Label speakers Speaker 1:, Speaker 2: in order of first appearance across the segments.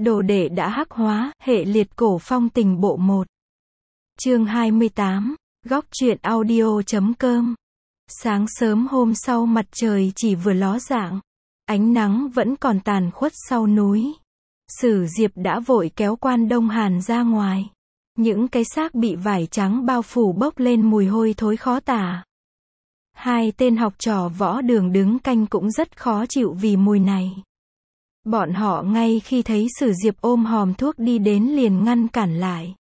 Speaker 1: Đồ đệ đã hắc hóa, hệ liệt cổ phong tình bộ 1. Chương 28, góc truyện audio.com. Sáng sớm hôm sau mặt trời chỉ vừa ló dạng, ánh nắng vẫn còn tàn khuất sau núi. Sử Diệp đã vội kéo Quan Đông Hàn ra ngoài. Những cái xác bị vải trắng bao phủ bốc lên mùi hôi thối khó tả. Hai tên học trò Võ Đường đứng canh cũng rất khó chịu vì mùi này. Bọn họ ngay khi thấy Sử Diệp ôm hòm thuốc đi đến liền ngăn cản lại.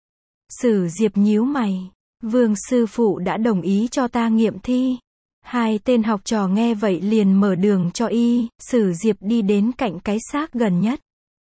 Speaker 1: Sử Diệp nhíu mày, Vương sư phụ đã đồng ý cho ta nghiệm thi. Hai tên học trò nghe vậy liền mở đường cho y. Sử Diệp đi đến cạnh cái xác gần nhất.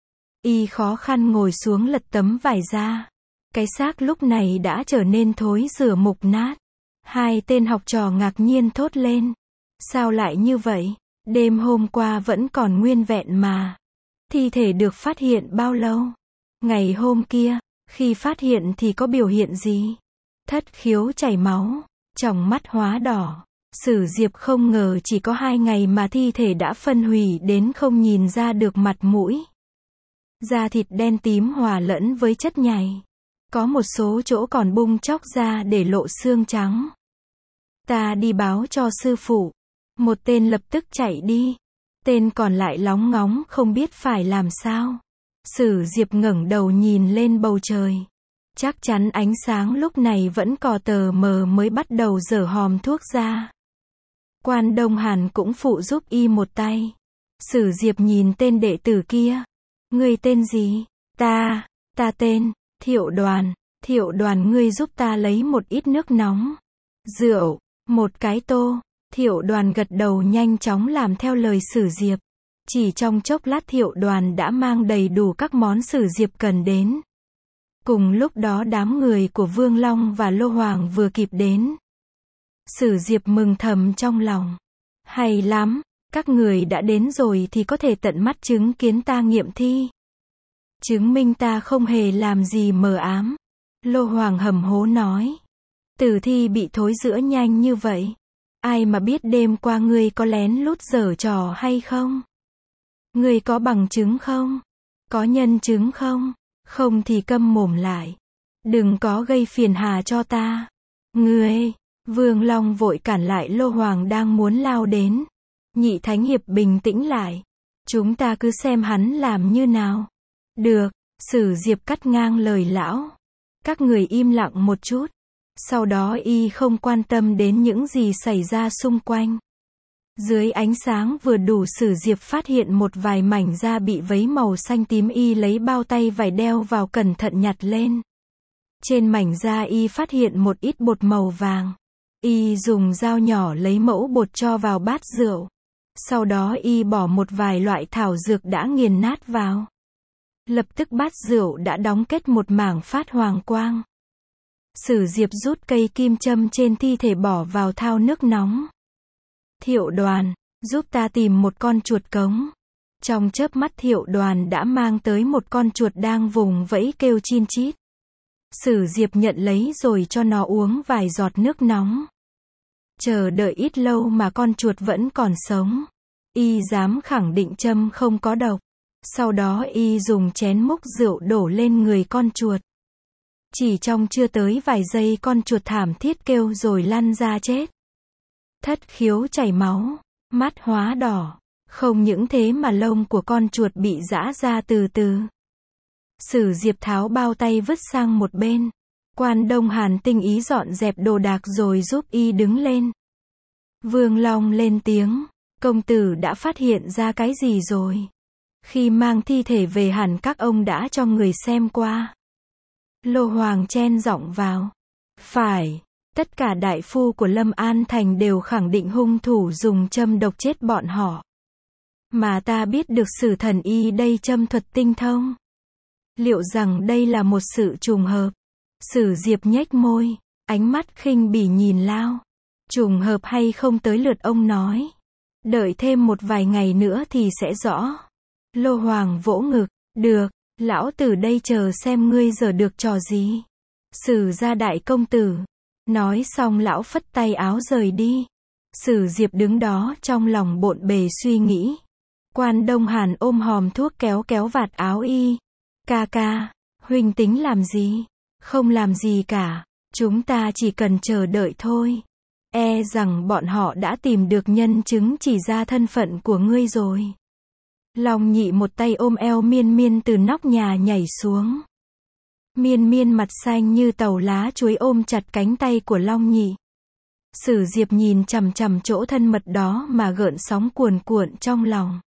Speaker 1: Y khó khăn ngồi xuống lật tấm vải ra. Cái xác lúc này đã trở nên thối rữa mục nát. Hai tên học trò ngạc nhiên thốt lên. Sao lại như vậy? Đêm hôm qua vẫn còn nguyên vẹn mà. Thi thể được phát hiện bao lâu? Ngày hôm kia, khi phát hiện thì có biểu hiện gì? Thất khiếu chảy máu, tròng mắt hóa đỏ. Sử Diệp không ngờ chỉ có 2 ngày mà thi thể đã phân hủy đến không nhìn ra được mặt mũi. Da thịt đen tím hòa lẫn với chất nhầy. Có một số chỗ còn bung chóc ra để lộ xương trắng. Ta đi báo cho sư phụ. Một tên lập tức chạy đi. Tên còn lại lóng ngóng không biết phải làm sao. Sử Diệp ngẩng đầu nhìn lên bầu trời. Chắc chắn ánh sáng lúc này vẫn cò tờ mờ mới bắt đầu dở hòm thuốc ra. Quan Đông Hàn cũng phụ giúp y một tay. Sử Diệp nhìn tên đệ tử kia. Ngươi tên gì? Ta tên Thiệu Đoàn. Thiệu Đoàn, ngươi giúp ta lấy một ít nước nóng. Rượu, một cái tô. Thiệu Đoàn gật đầu nhanh chóng làm theo lời Sử Diệp. Chỉ trong chốc lát Thiệu Đoàn đã mang đầy đủ các món Sử Diệp cần đến. Cùng lúc đó đám người của Vương Long và Lô Hoàng vừa kịp đến. Sử Diệp mừng thầm trong lòng. Hay lắm, các người đã đến rồi thì có thể tận mắt chứng kiến ta nghiệm thi. Chứng minh ta không hề làm gì mờ ám. Lô Hoàng hầm hố nói. Tử thi bị thối rữa nhanh như vậy. Ai mà biết đêm qua ngươi có lén lút giở trò hay không? Ngươi có bằng chứng không? Có nhân chứng không? Không thì câm mồm lại. Đừng có gây phiền hà cho ta. Ngươi! Vương Long vội cản lại Lô Hoàng đang muốn lao đến. Nhị Thánh Hiệp bình tĩnh lại. Chúng ta cứ xem hắn làm như nào. Được, Sử Diệp cắt ngang lời lão. Các người im lặng một chút. Sau đó y không quan tâm đến những gì xảy ra xung quanh. Dưới ánh sáng vừa đủ Sử Diệp phát hiện một vài mảnh da bị vấy màu xanh tím, y lấy bao tay vải đeo vào cẩn thận nhặt lên. Trên mảnh da y phát hiện một ít bột màu vàng. Y dùng dao nhỏ lấy mẫu bột cho vào bát rượu. Sau đó y bỏ một vài loại thảo dược đã nghiền nát vào. Lập tức bát rượu đã đóng kết một mảng phát hoàng quang. Sử Diệp rút cây kim châm trên thi thể bỏ vào thau nước nóng. Thiệu Đoàn, giúp ta tìm một con chuột cống. Trong chớp mắt Thiệu Đoàn đã mang tới một con chuột đang vùng vẫy kêu chin chít. Sử Diệp nhận lấy rồi cho nó uống vài giọt nước nóng. Chờ đợi ít lâu mà con chuột vẫn còn sống. Y dám khẳng định châm không có độc. Sau đó y dùng chén múc rượu đổ lên người con chuột. Chỉ trong chưa tới vài giây con chuột thảm thiết kêu rồi lăn ra chết. Thất khiếu chảy máu, mắt hóa đỏ. Không những thế mà lông của con chuột bị giã ra từ từ. Sử Diệp tháo bao tay vứt sang một bên. Quan Đông Hàn tinh ý dọn dẹp đồ đạc rồi giúp y đứng lên. Vương Long lên tiếng. Công tử đã phát hiện ra cái gì rồi? Khi mang thi thể về hẳn các ông đã cho người xem qua. Lô Hoàng chen giọng vào. Phải, tất cả đại phu của Lâm An Thành đều khẳng định hung thủ dùng châm độc chết bọn họ. Mà ta biết được Sử thần y đây châm thuật tinh thông. Liệu rằng đây là một sự trùng hợp? Sử Diệp nhếch môi, ánh mắt khinh bỉ nhìn Lao. Trùng hợp hay không tới lượt ông nói. Đợi thêm một vài ngày nữa thì sẽ rõ. Lô Hoàng vỗ ngực. Được, lão tử đây chờ xem ngươi giở được trò gì. Sử gia đại công tử. Nói xong lão phất tay áo rời đi. Sử Diệp đứng đó trong lòng bộn bề suy nghĩ. Quan Đông Hàn ôm hòm thuốc kéo kéo vạt áo y. Ca ca, huynh tính làm gì? Không làm gì cả. Chúng ta chỉ cần chờ đợi thôi. E rằng bọn họ đã tìm được nhân chứng chỉ ra thân phận của ngươi rồi. Long Nhị một tay ôm eo Miên Miên từ nóc nhà nhảy xuống. Miên Miên mặt xanh như tàu lá chuối ôm chặt cánh tay của Long Nhị. Sử Diệp nhìn chằm chằm chỗ thân mật đó mà gợn sóng cuồn cuộn trong lòng.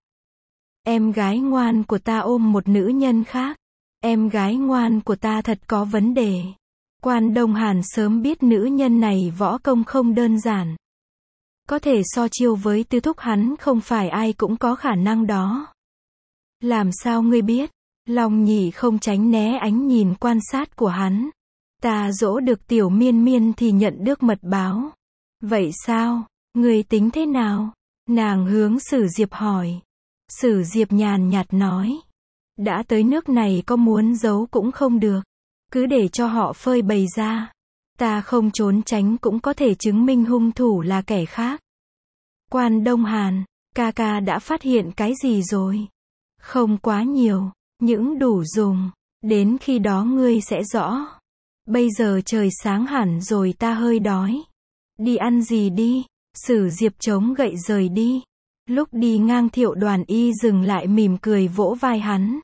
Speaker 1: Em gái ngoan của ta ôm một nữ nhân khác. Em gái ngoan của ta thật có vấn đề. Quan Đông Hàn sớm biết nữ nhân này võ công không đơn giản. Có thể so chiêu với Tứ Thúc hắn không phải ai cũng có khả năng đó. Làm sao ngươi biết? Long Nhị không tránh né ánh nhìn quan sát của hắn. Ta dỗ được tiểu Miên Miên thì nhận được mật báo. Vậy sao? Ngươi tính thế nào? Nàng hướng Sử Diệp hỏi. Sử Diệp nhàn nhạt nói. Đã tới nước này có muốn giấu cũng không được. Cứ để cho họ phơi bày ra. Ta không trốn tránh cũng có thể chứng minh hung thủ là kẻ khác. Quan Đông Hàn, ca ca đã phát hiện cái gì rồi? Không quá nhiều, những đủ dùng. Đến khi đó ngươi sẽ rõ. Bây giờ trời sáng hẳn rồi, ta hơi đói. Đi ăn gì đi? Sử Diệp chống gậy rời đi. Lúc đi ngang Thiệu Đoàn Y dừng lại mỉm cười vỗ vai hắn.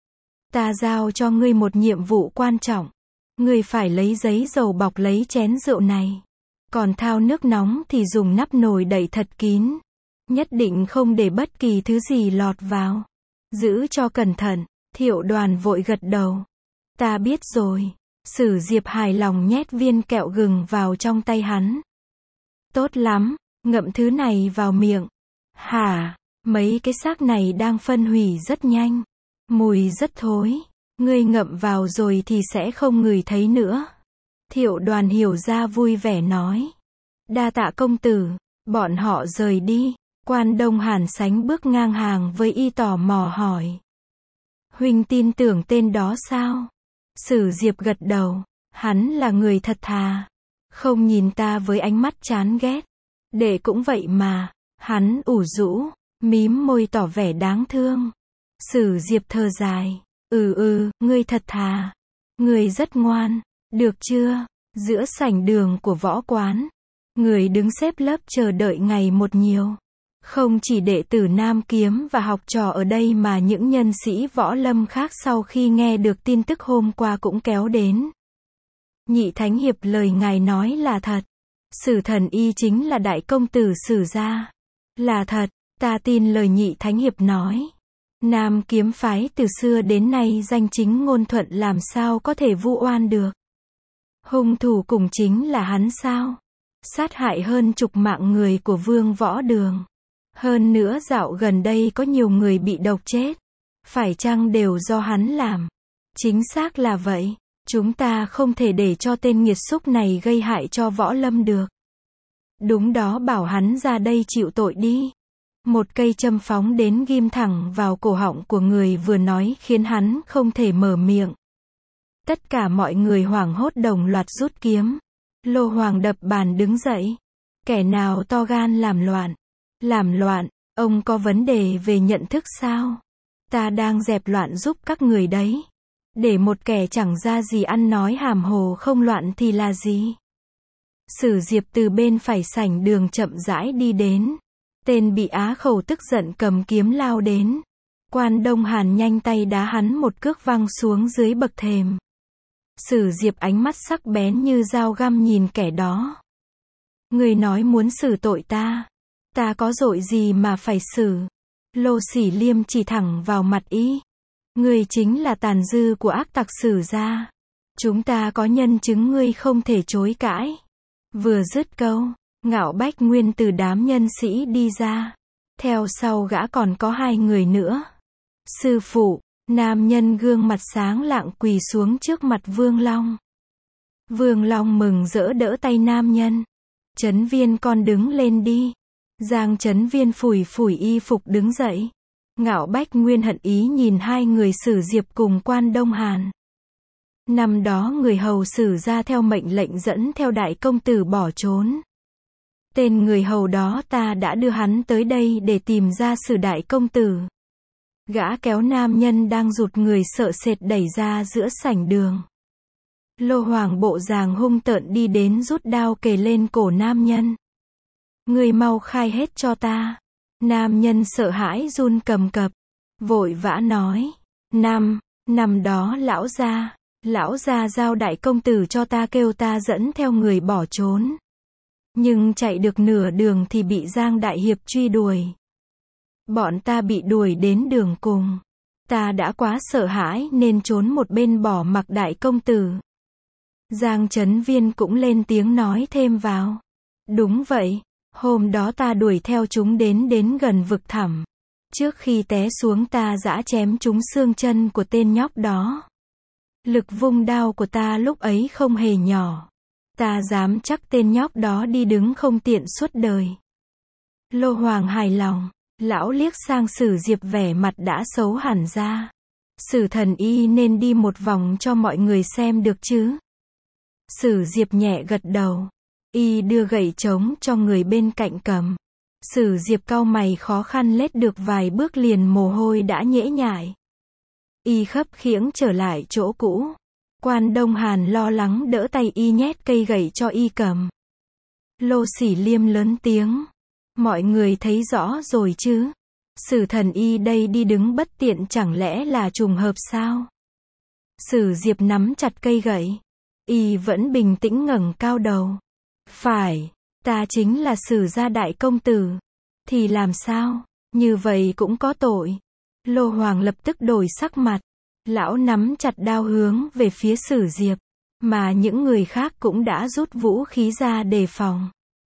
Speaker 1: Ta giao cho ngươi một nhiệm vụ quan trọng. Ngươi phải lấy giấy dầu bọc lấy chén rượu này. Còn thao nước nóng thì dùng nắp nồi đậy thật kín. Nhất định không để bất kỳ thứ gì lọt vào. Giữ cho cẩn thận. Thiệu Đoàn vội gật đầu. Ta biết rồi. Sử Diệp hài lòng nhét viên kẹo gừng vào trong tay hắn. Tốt lắm, ngậm thứ này vào miệng. Hả, mấy cái xác này đang phân hủy rất nhanh. Mùi rất thối. Ngươi ngậm vào rồi thì sẽ không ngửi thấy nữa. Thiệu Đoàn hiểu ra vui vẻ nói. Đa tạ công tử. Bọn họ rời đi. Quan Đông Hàn sánh bước ngang hàng với y tò mò hỏi. Huynh tin tưởng tên đó sao? Sử Diệp gật đầu. Hắn là người thật thà. Không nhìn ta với ánh mắt chán ghét. Đệ cũng vậy mà. Hắn ủ rũ, mím môi tỏ vẻ đáng thương. Sử Diệp thở dài. Ngươi thật thà. Ngươi rất ngoan. Được chưa? Giữa sảnh đường của võ quán. Người đứng xếp lớp chờ đợi ngày một nhiều. Không chỉ đệ tử Nam Kiếm và học trò ở đây mà những nhân sĩ võ lâm khác sau khi nghe được tin tức hôm qua cũng kéo đến. Nhị Thánh Hiệp lời ngài nói là thật. Sử Thần Y chính là đại công tử Sử gia. Là thật, ta tin lời Nhị Thánh Hiệp nói. Nam Kiếm phái từ xưa đến nay danh chính ngôn thuận, làm sao có thể vu oan được. Hung thủ cùng chính là hắn sao? Sát hại hơn chục mạng người của Vương Võ Đường. Hơn nữa dạo gần đây có nhiều người bị độc chết. Phải chăng đều do hắn làm? Chính xác là vậy. Chúng ta không thể để cho tên nghiệt xúc này gây hại cho võ lâm được. Đúng đó, bảo hắn ra đây chịu tội đi. Một cây châm phóng đến ghim thẳng vào cổ họng của người vừa nói khiến hắn không thể mở miệng. Tất cả mọi người hoảng hốt đồng loạt rút kiếm. Lô Hoàng đập bàn đứng dậy. Kẻ nào to gan làm loạn? Làm loạn, ông có vấn đề về nhận thức sao? Ta đang dẹp loạn giúp các người đấy. Để một kẻ chẳng ra gì ăn nói hàm hồ không loạn thì là gì? Sử Diệp từ bên phải sảnh đường chậm rãi đi đến. Tên bị á khẩu tức giận cầm kiếm lao đến. Quan Đông Hàn nhanh tay đá hắn một cước văng xuống dưới bậc thềm. Sử Diệp ánh mắt sắc bén như dao găm nhìn kẻ đó. Người nói muốn xử tội ta. Ta có tội gì mà phải xử? Lô Sỉ Liêm chỉ thẳng vào mặt y. Ngươi chính là tàn dư của ác tặc Sử gia. Chúng ta có nhân chứng ngươi không thể chối cãi. Vừa dứt câu, Ngạo Bách Nguyên từ đám nhân sĩ đi ra. Theo sau gã còn có hai người nữa. Sư phụ, nam nhân gương mặt sáng lạng quỳ xuống trước mặt Vương Long. Vương Long mừng rỡ đỡ tay nam nhân. Chấn Viên con đứng lên đi. Giang Chấn Viên phủi phủi y phục đứng dậy. Ngạo Bách Nguyên hận ý nhìn hai người Sử Diệp cùng Quan Đông Hàn. Năm đó người hầu Sử gia theo mệnh lệnh dẫn theo đại công tử bỏ trốn. Tên người hầu đó ta đã đưa hắn tới đây để tìm ra Sử đại công tử. Gã kéo nam nhân đang rụt người sợ sệt đẩy ra giữa sảnh đường. Lô Hoàng bộ dáng hung tợn đi đến rút đao kề lên cổ nam nhân. Người mau khai hết cho ta. Nam nhân sợ hãi run cầm cập. Vội vã nói. Năm đó lão gia giao đại công tử cho ta kêu ta dẫn theo người bỏ trốn. Nhưng chạy được nửa đường thì bị Giang đại hiệp truy đuổi. Bọn ta bị đuổi đến đường cùng. Ta đã quá sợ hãi nên trốn một bên bỏ mặc đại công tử. Giang Chấn Viên cũng lên tiếng nói thêm vào. Đúng vậy, hôm đó ta đuổi theo chúng đến gần vực thẳm. Trước khi té xuống ta giã chém trúng xương chân của tên nhóc đó. Lực vung đao của ta lúc ấy không hề nhỏ. Ta dám chắc tên nhóc đó đi đứng không tiện suốt đời. Lô Hoàng hài lòng, lão liếc sang Sử Diệp vẻ mặt đã xấu hẳn ra. Sử thần y nên đi một vòng cho mọi người xem được chứ. Sử Diệp nhẹ gật đầu. Y đưa gậy trống cho người bên cạnh cầm. Sử Diệp cau mày khó khăn lết được vài bước liền mồ hôi đã nhễ nhại. Y khấp khiễng trở lại chỗ cũ. Quan Đông Hàn lo lắng đỡ tay y nhét cây gậy cho y cầm. Lô Sỉ Liêm lớn tiếng. Mọi người thấy rõ rồi chứ. Sử thần y đây đi đứng bất tiện chẳng lẽ là trùng hợp sao? Sử Diệp nắm chặt cây gậy. Y vẫn bình tĩnh ngẩng cao đầu. Phải, ta chính là Sử gia đại công tử. Thì làm sao? Như vậy cũng có tội. Lô Hoàng lập tức đổi sắc mặt. Lão nắm chặt đao hướng về phía Sử Diệp. Mà những người khác cũng đã rút vũ khí ra đề phòng.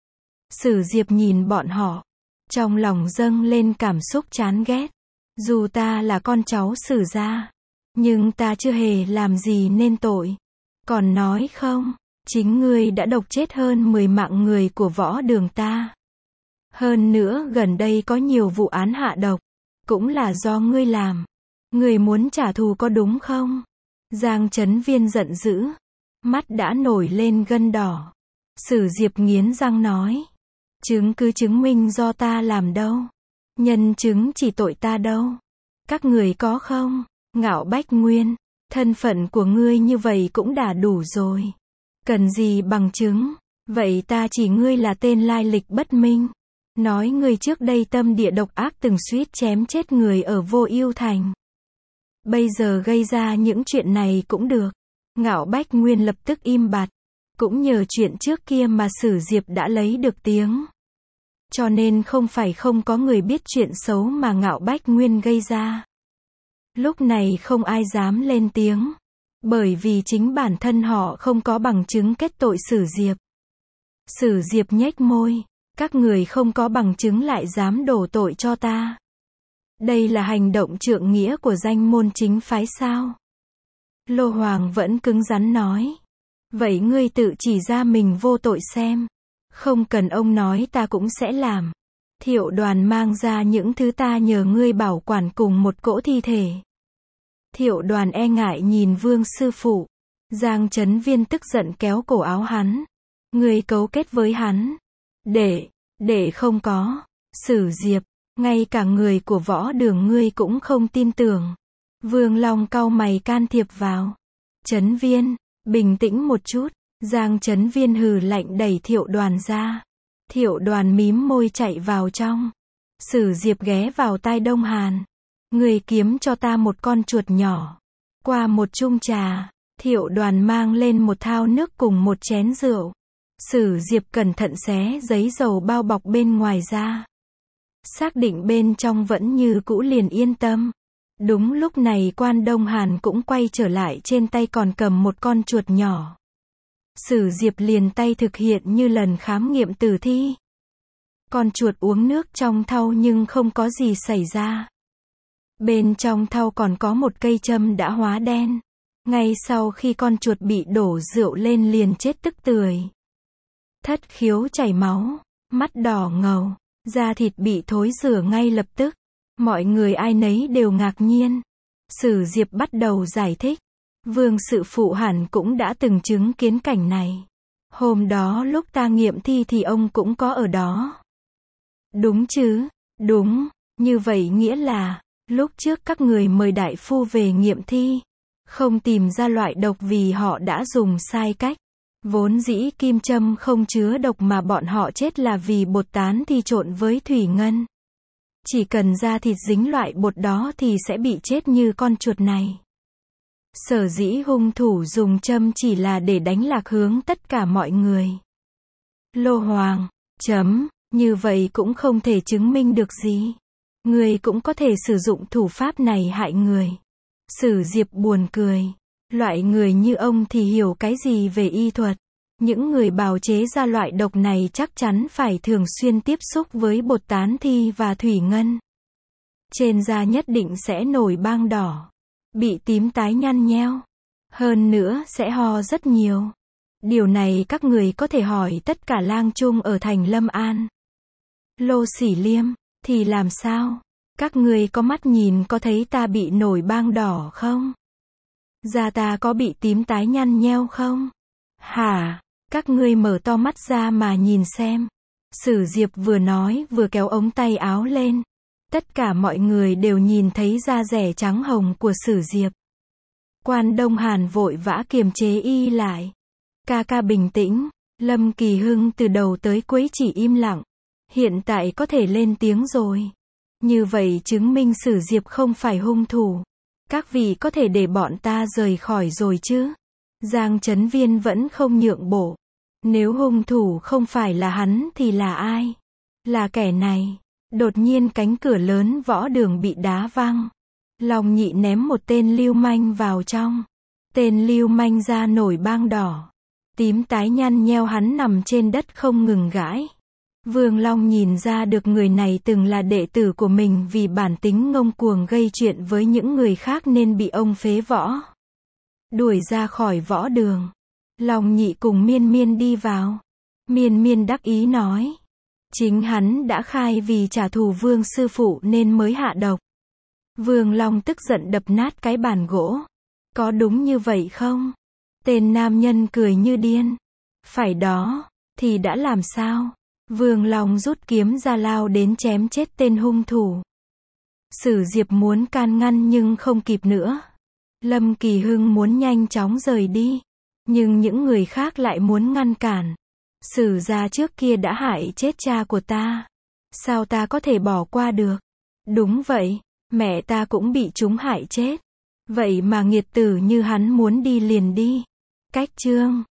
Speaker 1: Sử Diệp nhìn bọn họ. Trong lòng dâng lên cảm xúc chán ghét. Dù ta là con cháu Sử gia. Nhưng ta chưa hề làm gì nên tội. Còn nói không, chính ngươi đã độc chết hơn 10 mạng người của võ đường ta. Hơn nữa gần đây có nhiều vụ án hạ độc. Cũng là do ngươi làm. Ngươi muốn trả thù có đúng không? Giang Chấn Viên giận dữ. Mắt đã nổi lên gân đỏ. Sử Diệp nghiến răng nói. Chứng cứ chứng minh do ta làm đâu. Nhân chứng chỉ tội ta đâu. Các người có không? Ngạo Bách Nguyên. Thân phận của ngươi như vậy cũng đã đủ rồi. Cần gì bằng chứng? Vậy ta chỉ ngươi là tên lai lịch bất minh. Nói ngươi trước đây tâm địa độc ác từng suýt chém chết người ở Vô Ưu Thành. Bây giờ gây ra những chuyện này cũng được. Ngạo Bách Nguyên lập tức im bặt. Cũng nhờ chuyện trước kia mà Sử Diệp đã lấy được tiếng. Cho nên không phải không có người biết chuyện xấu mà Ngạo Bách Nguyên gây ra. Lúc này không ai dám lên tiếng. Bởi vì chính bản thân họ không có bằng chứng kết tội Sử Diệp. Sử Diệp nhếch môi. Các người không có bằng chứng lại dám đổ tội cho ta. Đây là hành động trượng nghĩa của danh môn chính phái sao? Lô Hoàng vẫn cứng rắn nói. Vậy ngươi tự chỉ ra mình vô tội xem. Không cần ông nói ta cũng sẽ làm. Thiệu Đoàn mang ra những thứ ta nhờ ngươi bảo quản cùng một cỗ thi thể. Thiệu Đoàn e ngại nhìn Vương sư phụ. Giang Chấn Viên tức giận kéo cổ áo hắn. Ngươi cấu kết với hắn. Để không có. Sử Diệp, ngay cả người của võ đường ngươi cũng không tin tưởng. Vương Long cau mày can thiệp vào. Chấn Viên, bình tĩnh một chút. Giang Chấn Viên hừ lạnh đẩy Thiệu Đoàn ra. Thiệu Đoàn mím môi chạy vào trong. Sử Diệp ghé vào tai Đông Hàn. Người kiếm cho ta một con chuột nhỏ. Qua một chung trà. Thiệu Đoàn mang lên một thao nước cùng một chén rượu. Sử Diệp cẩn thận xé giấy dầu bao bọc bên ngoài ra. Xác định bên trong vẫn như cũ liền yên tâm. Đúng lúc này Quan Đông Hàn cũng quay trở lại, trên tay còn cầm một con chuột nhỏ. Sử Diệp liền tay thực hiện như lần khám nghiệm tử thi. Con chuột uống nước trong thau nhưng không có gì xảy ra. Bên trong thau còn có một cây châm đã hóa đen. Ngay sau khi con chuột bị đổ rượu lên liền chết tức tưởi. Thất khiếu chảy máu, mắt đỏ ngầu, da thịt bị thối rữa ngay lập tức. Mọi người ai nấy đều ngạc nhiên. Sử Diệp bắt đầu giải thích. Vương sự phụ hẳn cũng đã từng chứng kiến cảnh này. Hôm đó lúc ta nghiệm thi thì ông cũng có ở đó. Đúng chứ? Đúng, như vậy nghĩa là, Lúc trước các người mời đại phu về nghiệm thi, không tìm ra loại độc vì họ đã dùng sai cách. Vốn dĩ kim châm không chứa độc mà bọn họ chết là vì bột tán thì trộn với thủy ngân. Chỉ cần da thịt dính loại bột đó thì sẽ bị chết như con chuột này. Sở dĩ hung thủ dùng châm chỉ là để đánh lạc hướng tất cả mọi người. Lô Hoàng, như vậy cũng không thể chứng minh được gì. Người cũng có thể sử dụng thủ pháp này hại người. Sử Diệp buồn cười. Loại người như ông thì hiểu cái gì về y thuật. Những người bào chế ra loại độc này chắc chắn phải thường xuyên tiếp xúc với bột tán thi và thủy ngân. Trên da nhất định sẽ nổi bang đỏ, bị tím tái nhăn nheo. Hơn nữa sẽ ho rất nhiều. Điều này các người có thể hỏi tất cả lang trung ở thành Lâm An. Lô Sỉ Liêm, thì làm sao? Các người có mắt nhìn có thấy ta bị nổi bang đỏ không? Da ta có bị tím tái nhăn nheo không? Hả? Các ngươi mở to mắt ra mà nhìn xem. Sử Diệp vừa nói vừa kéo ống tay áo lên. Tất cả mọi người đều nhìn thấy da dẻ trắng hồng của Sử Diệp. Quan Đông Hàn vội vã kiềm chế y lại. Ca ca bình tĩnh. Lâm Kỳ Hưng từ đầu tới cuối chỉ im lặng. Hiện tại có thể lên tiếng rồi. Như vậy chứng minh Sử Diệp không phải hung thủ. Các vị có thể để bọn ta rời khỏi rồi chứ? Giang Chấn Viên vẫn không nhượng bộ. Nếu hung thủ không phải là hắn thì là ai? Là kẻ này. Đột nhiên cánh cửa lớn võ đường bị đá văng. Long Nhị ném một tên lưu manh vào trong. Tên lưu manh da nổi bang đỏ. Tím tái nhăn nheo, hắn nằm trên đất không ngừng gãi. Vương Long nhìn ra được người này từng là đệ tử của mình, vì bản tính ngông cuồng gây chuyện với những người khác nên bị ông phế võ. Đuổi ra khỏi võ đường. Long Nhị cùng Miên Miên đi vào. Miên Miên đắc ý nói. Chính hắn đã khai vì trả thù Vương sư phụ nên mới hạ độc. Vương Long tức giận đập nát cái bàn gỗ. Có đúng như vậy không? Tên nam nhân cười như điên. Phải đó, thì đã làm sao? Vương Long rút kiếm ra lao đến chém chết tên hung thủ. Sử Diệp muốn can ngăn nhưng không kịp nữa. Lâm Kỳ Hưng muốn nhanh chóng rời đi. Nhưng những người khác lại muốn ngăn cản. Sử gia trước kia đã hại chết cha của ta. Sao ta có thể bỏ qua được? Đúng vậy, mẹ ta cũng bị chúng hại chết. Vậy mà nghiệt tử như hắn muốn đi liền đi. Cách chương